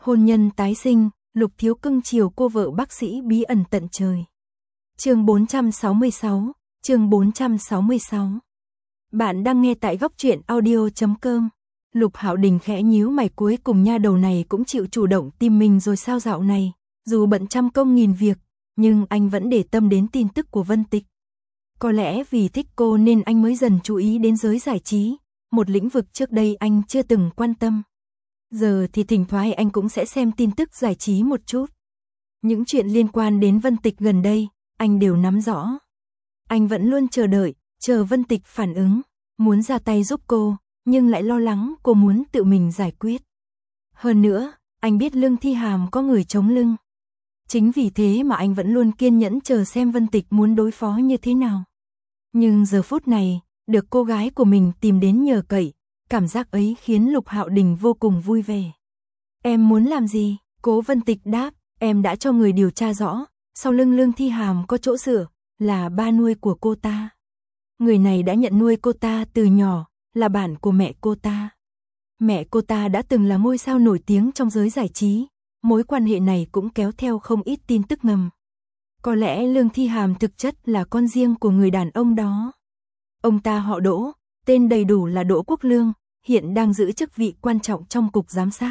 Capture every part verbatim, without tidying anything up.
Hôn nhân tái sinh, Lục Thiếu cưng chiều cô vợ bác sĩ bí ẩn tận trời. Chương bốn trăm sáu mươi sáu, chương bốn trăm sáu mươi sáu. Bạn đang nghe tại góc truyện audio chấm com. Lục Hạo Đình khẽ nhíu mày, cuối cùng nha đầu này cũng chịu chủ động tìm mình rồi sao dạo này, dù bận trăm công nghìn việc, nhưng anh vẫn để tâm đến tin tức của Vân Tịch. Có lẽ vì thích cô nên anh mới dần chú ý đến giới giải trí, một lĩnh vực trước đây anh chưa từng quan tâm. Giờ thì thỉnh thoảng anh cũng sẽ xem tin tức giải trí một chút. Những chuyện liên quan đến Vân Tịch gần đây, anh đều nắm rõ. Anh vẫn luôn chờ đợi, chờ Vân Tịch phản ứng, muốn ra tay giúp cô, nhưng lại lo lắng cô muốn tự mình giải quyết. Hơn nữa, anh biết Lương Thi Hàm có người chống lưng. Chính vì thế mà anh vẫn luôn kiên nhẫn chờ xem Vân Tịch muốn đối phó như thế nào. Nhưng giờ phút này, được cô gái của mình tìm đến nhờ cậy, cảm giác ấy khiến Lục Hạo Đình vô cùng vui vẻ. Em muốn làm gì? Cố Vân Tịch đáp, em đã cho người điều tra rõ, sau lưng Lương Thi Hàm có chỗ dựa, là ba nuôi của cô ta. Người này đã nhận nuôi cô ta từ nhỏ, là bạn của mẹ cô ta. Mẹ cô ta đã từng là ngôi sao nổi tiếng trong giới giải trí, mối quan hệ này cũng kéo theo không ít tin tức ngầm. Có lẽ Lương Thi Hàm thực chất là con riêng của người đàn ông đó. Ông ta họ Đỗ, tên đầy đủ là Đỗ Quốc Lương, hiện đang giữ chức vị quan trọng trong cục giám sát.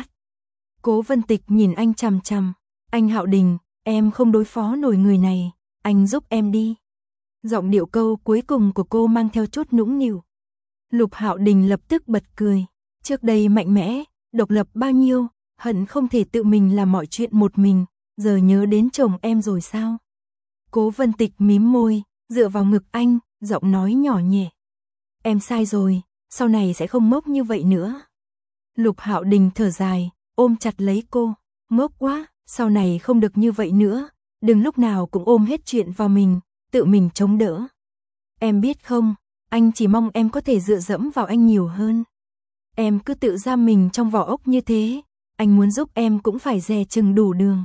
Cố Vân Tịch nhìn anh chằm chằm, anh Hạo Đình, em không đối phó nổi người này, anh giúp em đi. Giọng điệu câu cuối cùng của cô mang theo chút nũng nịu. Lục Hạo Đình lập tức bật cười, trước đây mạnh mẽ, độc lập bao nhiêu, hận không thể tự mình làm mọi chuyện một mình, giờ nhớ đến chồng em rồi sao? Cố Vân Tịch mím môi, dựa vào ngực anh, giọng nói nhỏ nhẹ. Em sai rồi, sau này sẽ không ngốc như vậy nữa. Lục Hạo Đình thở dài, ôm chặt lấy cô, ngốc quá, sau này không được như vậy nữa, đừng lúc nào cũng ôm hết chuyện vào mình, tự mình chống đỡ. Em biết không, anh chỉ mong em có thể dựa dẫm vào anh nhiều hơn. Em cứ tự giam mình trong vỏ ốc như thế, anh muốn giúp em cũng phải dè chừng đủ đường.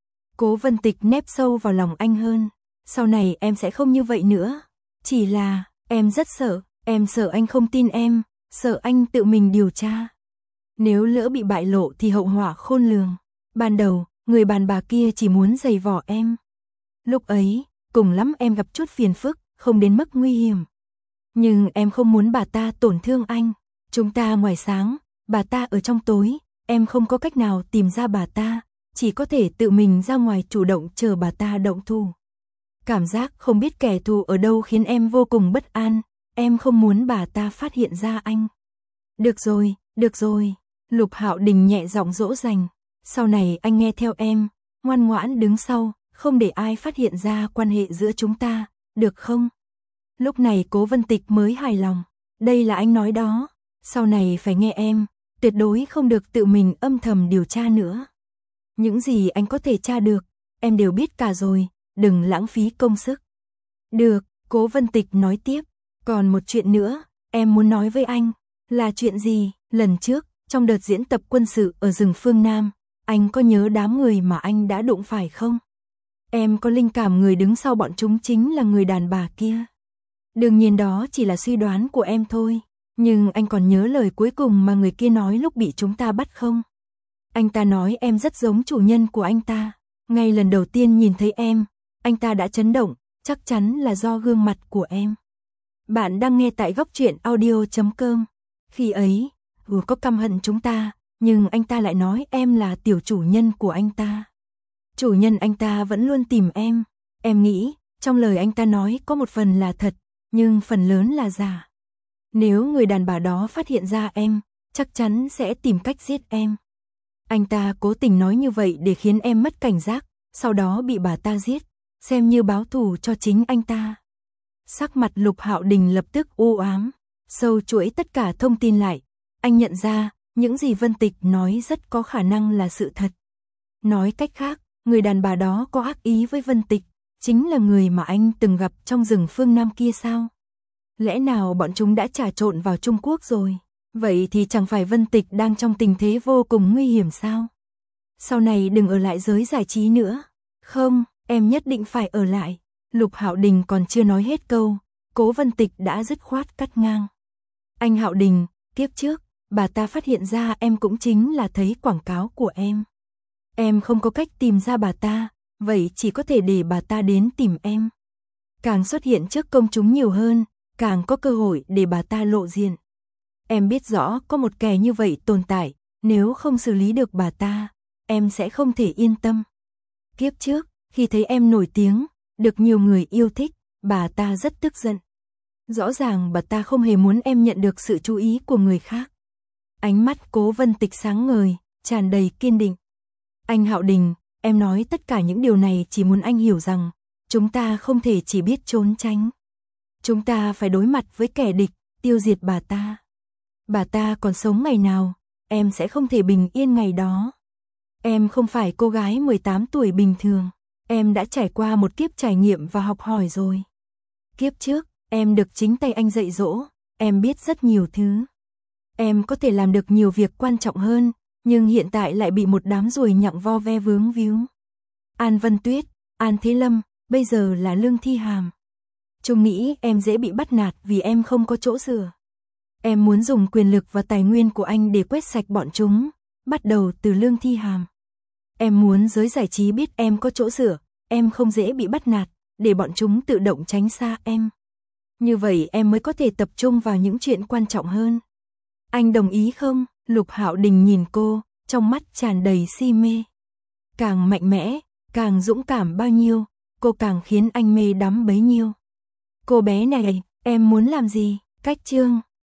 Cố Vân Tịch nép sâu vào lòng anh hơn, sau này em sẽ không như vậy nữa, chỉ là, em rất sợ, em sợ anh không tin em, sợ anh tự mình điều tra. Nếu lỡ bị bại lộ thì hậu họa khôn lường. Ban đầu, người đàn bà kia chỉ muốn giày vò em. Lúc ấy, cùng lắm em gặp chút phiền phức, không đến mức nguy hiểm. Nhưng em không muốn bà ta tổn thương anh. Chúng ta ngoài sáng, bà ta ở trong tối, em không có cách nào tìm ra bà ta, chỉ có thể tự mình ra ngoài chủ động chờ bà ta động thủ. Cảm giác không biết kẻ thù ở đâu khiến em vô cùng bất an, em không muốn bà ta phát hiện ra anh. Được rồi, được rồi, Lục Hạo Đình nhẹ giọng dỗ dành, sau này anh nghe theo em, ngoan ngoãn đứng sau, không để ai phát hiện ra quan hệ giữa chúng ta, được không? Lúc này Cố Vân Tịch mới hài lòng, đây là anh nói đó, sau này phải nghe em, tuyệt đối không được tự mình âm thầm điều tra nữa. Những gì anh có thể tra được, em đều biết cả rồi, đừng lãng phí công sức. Được, Cố Vân Tịch nói tiếp, còn một chuyện nữa, em muốn nói với anh. Là chuyện gì? Lần trước, trong đợt diễn tập quân sự ở rừng phương Nam, anh có nhớ đám người mà anh đã đụng phải không? Em có linh cảm người đứng sau bọn chúng chính là người đàn bà kia. Đương nhiên đó chỉ là suy đoán của em thôi, nhưng anh còn nhớ lời cuối cùng mà người kia nói lúc bị chúng ta bắt không? Anh ta nói em rất giống chủ nhân của anh ta. Ngay lần đầu tiên nhìn thấy em, anh ta đã chấn động, chắc chắn là do gương mặt của em. Bạn đang nghe tại góc truyện audio chấm com. Khi ấy, vừa có căm hận chúng ta, nhưng anh ta lại nói em là tiểu chủ nhân của anh ta. Chủ nhân anh ta vẫn luôn tìm em. Em nghĩ, trong lời anh ta nói có một phần là thật, nhưng phần lớn là giả. Nếu người đàn bà đó phát hiện ra em, chắc chắn sẽ tìm cách giết em. Anh ta cố tình nói như vậy để khiến em mất cảnh giác, sau đó bị bà ta giết, xem như báo thù cho chính anh ta. Sắc mặt Lục Hạo Đình lập tức u ám, sâu chuỗi tất cả thông tin lại. Anh nhận ra, những gì Vân Tịch nói rất có khả năng là sự thật. Nói cách khác, người đàn bà đó có ác ý với Vân Tịch, chính là người mà anh từng gặp trong rừng phương Nam kia sao? Lẽ nào bọn chúng đã trà trộn vào Trung Quốc rồi? Vậy thì chẳng phải Vân Tịch đang trong tình thế vô cùng nguy hiểm sao? Sau này đừng ở lại giới giải trí nữa. Không, em nhất định phải ở lại. Lục Hạo Đình còn chưa nói hết câu, Cố Vân Tịch đã dứt khoát cắt ngang. Anh Hạo Đình, kiếp trước, bà ta phát hiện ra em cũng chính là thấy quảng cáo của em. Em không có cách tìm ra bà ta, vậy chỉ có thể để bà ta đến tìm em. Càng xuất hiện trước công chúng nhiều hơn, càng có cơ hội để bà ta lộ diện. Em biết rõ có một kẻ như vậy tồn tại, nếu không xử lý được bà ta, em sẽ không thể yên tâm. Kiếp trước, khi thấy em nổi tiếng, được nhiều người yêu thích, bà ta rất tức giận. Rõ ràng bà ta không hề muốn em nhận được sự chú ý của người khác. Ánh mắt Cố Vân Tịch sáng ngời, tràn đầy kiên định. Anh Hạo Đình, em nói tất cả những điều này chỉ muốn anh hiểu rằng, chúng ta không thể chỉ biết trốn tránh. Chúng ta phải đối mặt với kẻ địch, tiêu diệt bà ta. Bà ta còn sống ngày nào, em sẽ không thể bình yên ngày đó. Em không phải cô gái mười tám tuổi bình thường, em đã trải qua một kiếp trải nghiệm và học hỏi rồi. Kiếp trước, em được chính tay anh dạy dỗ, em biết rất nhiều thứ. Em có thể làm được nhiều việc quan trọng hơn, nhưng hiện tại lại bị một đám ruồi nhặng vo ve vướng víu. An Vân Tuyết, An Thế Lâm, bây giờ là Lương Thi Hàm. Chúng nghĩ em dễ bị bắt nạt vì em không có chỗ dựa. Em muốn dùng quyền lực và tài nguyên của anh để quét sạch bọn chúng, bắt đầu từ Lương Thi Hàm. Em muốn giới giải trí biết em có chỗ dựa, em không dễ bị bắt nạt, để bọn chúng tự động tránh xa em. Như vậy em mới có thể tập trung vào những chuyện quan trọng hơn. Anh đồng ý không? Lục Hạo Đình nhìn cô, trong mắt tràn đầy si mê. Càng mạnh mẽ, càng dũng cảm bao nhiêu, cô càng khiến anh mê đắm bấy nhiêu. Cô bé này, em muốn làm gì? Cách chương